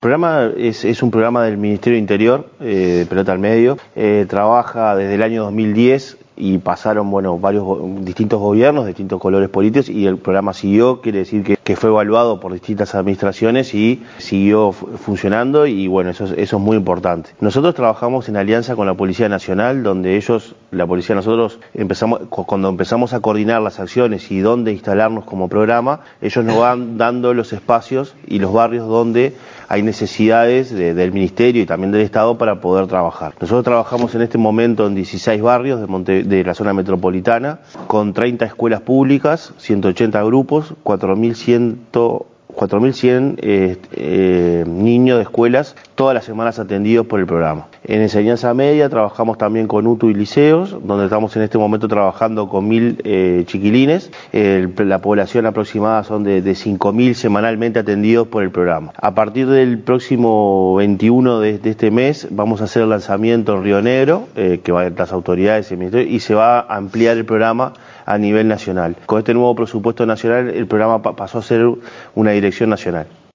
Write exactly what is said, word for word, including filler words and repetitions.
El programa es, es un programa del Ministerio de Interior, eh, de Pelota al Medio. Eh, trabaja desde el año dos mil diez y pasaron bueno varios distintos gobiernos, distintos colores políticos, y el programa siguió, quiere decir que, que fue evaluado por distintas administraciones y siguió funcionando, y bueno, eso es, eso es muy importante. Nosotros trabajamos en alianza con la Policía Nacional, donde ellos, la policía, nosotros empezamos, cuando empezamos a coordinar las acciones y dónde instalarnos como programa, ellos nos van dando los espacios y los barrios donde hay necesidades de, del Ministerio y también del Estado para poder trabajar. Nosotros trabajamos en este momento en dieciséis barrios de, Monte, de la zona metropolitana, con treinta escuelas públicas, ciento ochenta grupos, cuatro mil cien eh, eh, niños de escuelas, todas las semanas atendidos por el programa. En enseñanza media trabajamos también con U T U y liceos, donde estamos en este momento trabajando con mil eh, chiquilines. Eh, la población aproximada son de, de cinco mil semanalmente atendidos por el programa. A partir del próximo veintiuno de, de este mes vamos a hacer el lanzamiento en Río Negro, eh, que va a las autoridades y el ministerio, y se va a ampliar el programa a nivel nacional. Con este nuevo presupuesto nacional, el programa pa- pasó a ser una dirección nacional.